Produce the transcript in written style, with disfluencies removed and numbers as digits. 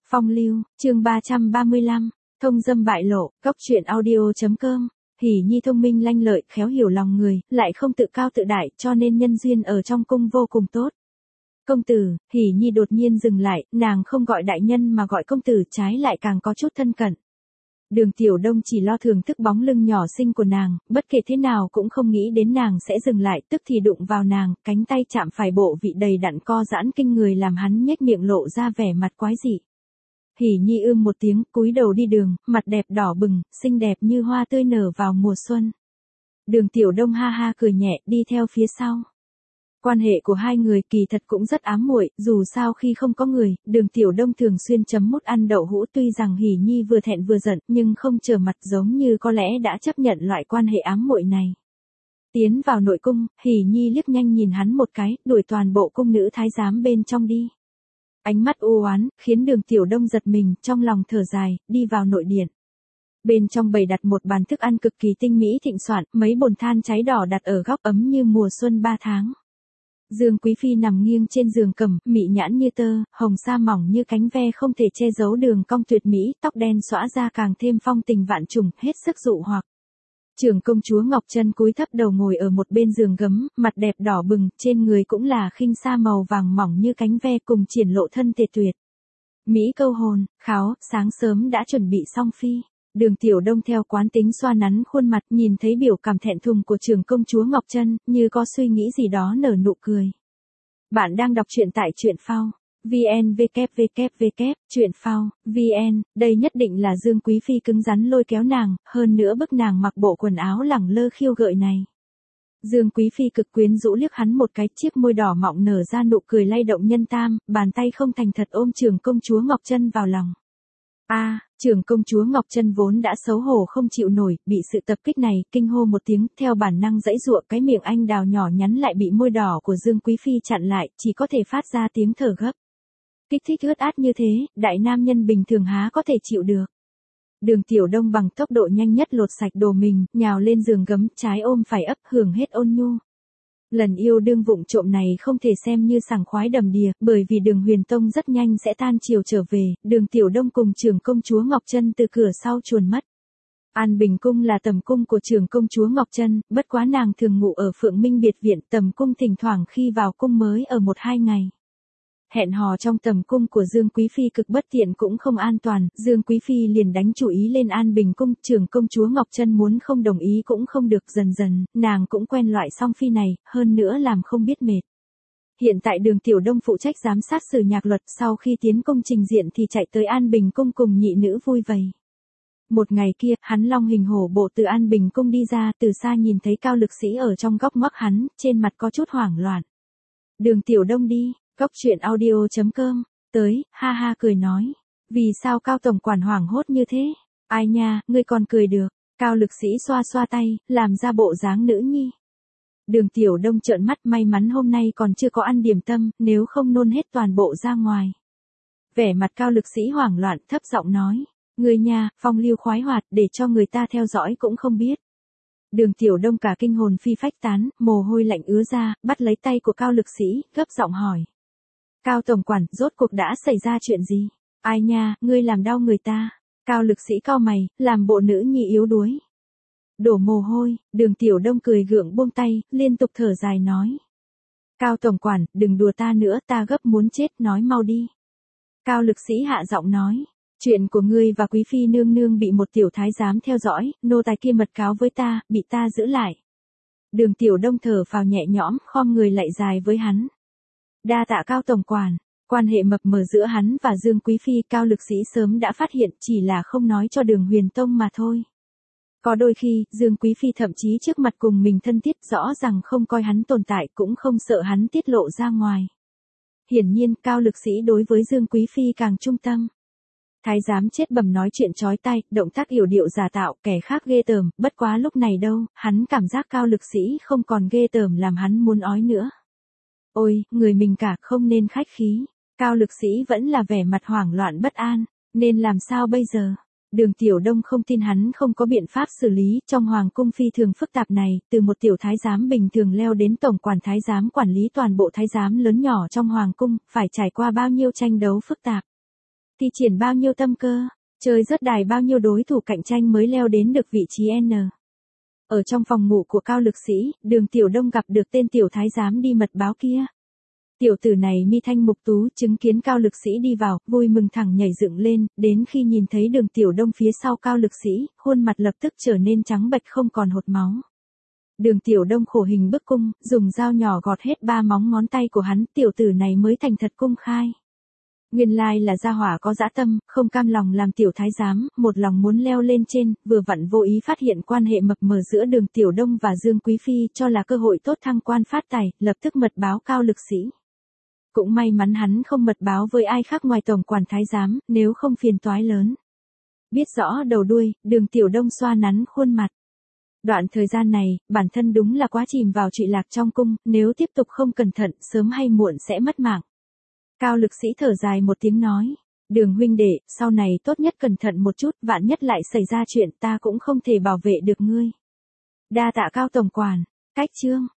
Phong lưu, chương 335, thông dâm bại lộ, góc truyện audio.com. Hỉ Nhi thông minh lanh lợi, khéo hiểu lòng người, lại không tự cao tự đại, cho nên nhân duyên ở trong cung vô cùng tốt. Công tử, Hỉ Nhi đột nhiên dừng lại, nàng không gọi đại nhân mà gọi công tử, trái lại càng có chút thân cận. Đường Tiểu Đông chỉ lo thưởng thức bóng lưng nhỏ xinh của nàng, bất kể thế nào cũng không nghĩ đến nàng sẽ dừng lại, tức thì đụng vào nàng, cánh tay chạm phải bộ vị đầy đặn co giãn kinh người làm hắn nhếch miệng lộ ra vẻ mặt quái dị. Hỉ Nhi một tiếng, cúi đầu đi đường, mặt đẹp đỏ bừng, xinh đẹp như hoa tươi nở vào mùa xuân. Đường Tiểu Đông ha ha cười nhẹ, đi theo phía sau. Quan hệ của hai người kỳ thật cũng rất ám muội, dù sao khi không có người, Đường Tiểu Đông thường xuyên chấm mút ăn đậu hũ, tuy rằng Hỉ Nhi vừa thẹn vừa giận, nhưng không trở mặt, giống như có lẽ đã chấp nhận loại quan hệ ám muội này. Tiến vào nội cung, Hỉ Nhi liếc nhanh nhìn hắn một cái, đuổi toàn bộ cung nữ thái giám bên trong đi. Ánh mắt u oán, khiến Đường Tiểu Đông giật mình, trong lòng thở dài, đi vào nội điện. Bên trong bày đặt một bàn thức ăn cực kỳ tinh mỹ thịnh soạn, mấy bồn than cháy đỏ đặt ở góc ấm như mùa xuân 3 tháng. Dương Quý Phi nằm nghiêng trên giường cẩm, mị nhãn như tơ, hồng sa mỏng như cánh ve không thể che giấu đường cong tuyệt mỹ, tóc đen xõa ra càng thêm phong tình vạn trùng, hết sức dụ hoặc. Trưởng công chúa Ngọc Trân cúi thấp đầu ngồi ở một bên giường gấm, mặt đẹp đỏ bừng, trên người cũng là khinh sa màu vàng mỏng như cánh ve cùng triển lộ thân thể tuyệt. Mỹ câu hồn, kháo, sáng sớm đã chuẩn bị xong phi. Đường Tiểu Đông theo quán tính xoa nắn khuôn mặt, nhìn thấy biểu cảm thẹn thùng của trưởng công chúa Ngọc Trân, như có suy nghĩ gì đó nở nụ cười. Bạn đang đọc truyện tại truyện phao. VN www, truyện phao, VN, đây nhất định là Dương Quý Phi cứng rắn lôi kéo nàng, hơn nữa bức nàng mặc bộ quần áo lẳng lơ khiêu gợi này. Dương Quý Phi cực quyến rũ liếc hắn một cái, chiếc môi đỏ mọng nở ra nụ cười lay động nhân tam, bàn tay không thành thật ôm trưởng công chúa Ngọc Trân vào lòng. Trưởng công chúa Ngọc Trân vốn đã xấu hổ không chịu nổi, bị sự tập kích này, kinh hô một tiếng, theo bản năng giãy giụa, cái miệng anh đào nhỏ nhắn lại bị môi đỏ của Dương Quý Phi chặn lại, chỉ có thể phát ra tiếng thở gấp. Kích thích ướt át như thế, đại nam nhân bình thường há có thể chịu được. Đường Tiểu Đông bằng tốc độ nhanh nhất lột sạch đồ mình, nhào lên giường gấm, trái ôm phải ấp, hưởng hết ôn nhu. Lần yêu đương vụng trộm này không thể xem như sảng khoái đầm đìa, bởi vì Đường Huyền Tông rất nhanh sẽ tan chiều trở về, Đường Tiểu Đông cùng trưởng công chúa Ngọc Trân từ cửa sau chuồn mất. An Bình cung là tầm cung của trưởng công chúa Ngọc Trân, bất quá nàng thường ngủ ở Phượng Minh biệt viện, tầm cung thỉnh thoảng khi vào cung mới ở 1-2 ngày. Hẹn hò trong tầm cung của Dương Quý Phi cực bất tiện cũng không an toàn, Dương Quý Phi liền đánh chủ ý lên An Bình cung, trưởng công chúa Ngọc Trân muốn không đồng ý cũng không được, dần dần, nàng cũng quen loại song phi này, hơn nữa làm không biết mệt. Hiện tại Đường Tiểu Đông phụ trách giám sát sử nhạc luật, sau khi tiến công trình diện thì chạy tới An Bình cung cùng nhị nữ vui vầy. Một ngày kia, hắn long hình hổ bộ từ An Bình cung đi ra, từ xa nhìn thấy Cao Lực Sĩ ở trong góc ngoắc hắn, trên mặt có chút hoảng loạn. Đường Tiểu Đông đi. Góc truyện audio.com, tới, ha ha cười nói. Vì sao Cao tổng quản hoảng hốt như thế? Ai nha, ngươi còn cười được. Cao Lực Sĩ xoa xoa tay, làm ra bộ dáng nữ nhi. Đường Tiểu Đông trợn mắt, may mắn hôm nay còn chưa có ăn điểm tâm, nếu không nôn hết toàn bộ ra ngoài. Vẻ mặt Cao Lực Sĩ hoảng loạn, thấp giọng nói. Ngươi nha, phong lưu khoái hoạt, để cho người ta theo dõi cũng không biết. Đường Tiểu Đông cả kinh hồn phi phách tán, mồ hôi lạnh ứa ra, bắt lấy tay của Cao Lực Sĩ, gấp giọng hỏi. Cao tổng quản, rốt cuộc đã xảy ra chuyện gì? Ai nha, ngươi làm đau người ta. Cao Lực Sĩ cau mày, làm bộ nữ nhi yếu đuối. Đổ mồ hôi, Đường Tiểu Đông cười gượng buông tay, liên tục thở dài nói. Cao tổng quản, đừng đùa ta nữa, ta gấp muốn chết, nói mau đi. Cao Lực Sĩ hạ giọng nói. Chuyện của ngươi và Quý Phi nương nương bị một tiểu thái giám theo dõi, nô tài kia mật cáo với ta, bị ta giữ lại. Đường Tiểu Đông thở phào nhẹ nhõm, khom người lạy dài với hắn. Đa tạ Cao tổng quản, quan hệ mập mờ giữa hắn và Dương Quý Phi, Cao Lực Sĩ sớm đã phát hiện, chỉ là không nói cho Đường Huyền Tông mà thôi. Có đôi khi, Dương Quý Phi thậm chí trước mặt cùng mình thân thiết, rõ rằng không coi hắn tồn tại, cũng không sợ hắn tiết lộ ra ngoài. Hiển nhiên, Cao Lực Sĩ đối với Dương Quý Phi càng trung tâm. Thái giám chết bầm nói chuyện chói tai, động tác yểu điệu giả tạo, kẻ khác ghê tởm, bất quá lúc này đâu, hắn cảm giác Cao Lực Sĩ không còn ghê tởm làm hắn muốn ói nữa. Ôi, người mình cả, không nên khách khí. Cao Lực Sĩ vẫn là vẻ mặt hoảng loạn bất an, nên làm sao bây giờ? Đường Tiểu Đông không tin hắn không có biện pháp xử lý, trong hoàng cung phi thường phức tạp này, từ một tiểu thái giám bình thường leo đến tổng quản thái giám quản lý toàn bộ thái giám lớn nhỏ trong hoàng cung, phải trải qua bao nhiêu tranh đấu phức tạp. thi triển bao nhiêu tâm cơ, chơi rớt đài bao nhiêu đối thủ cạnh tranh mới leo đến được vị trí N. Ở trong phòng ngủ của Cao Lực Sĩ, Đường Tiểu Đông gặp được tên tiểu thái giám đi mật báo kia. Tiểu tử này mi thanh mục tú, chứng kiến Cao Lực Sĩ đi vào, vui mừng thẳng nhảy dựng lên, đến khi nhìn thấy Đường Tiểu Đông phía sau Cao Lực Sĩ, khuôn mặt lập tức trở nên trắng bệch không còn hột máu. Đường Tiểu Đông khổ hình bức cung, dùng dao nhỏ gọt hết 3 móng ngón tay của hắn, tiểu tử này mới thành thật cung khai. Nguyên lai là gia hỏa có dã tâm, không cam lòng làm tiểu thái giám, một lòng muốn leo lên trên, vừa vặn vô ý phát hiện quan hệ mập mờ giữa Đường Tiểu Đông và Dương Quý Phi, cho là cơ hội tốt thăng quan phát tài, lập tức mật báo Cao Lực Sĩ. Cũng may mắn hắn không mật báo với ai khác ngoài tổng quản thái giám, nếu không phiền toái lớn. Biết rõ đầu đuôi, Đường Tiểu Đông xoa nắn khuôn mặt. Đoạn thời gian này, bản thân đúng là quá chìm vào trụy lạc trong cung, nếu tiếp tục không cẩn thận, sớm hay muộn sẽ mất mạng. Cao Lực Sĩ thở dài một tiếng nói, Đường huynh đệ, sau này tốt nhất cẩn thận một chút, vạn nhất lại xảy ra chuyện ta cũng không thể bảo vệ được ngươi. Đa tạ Cao tổng quản, cách chương.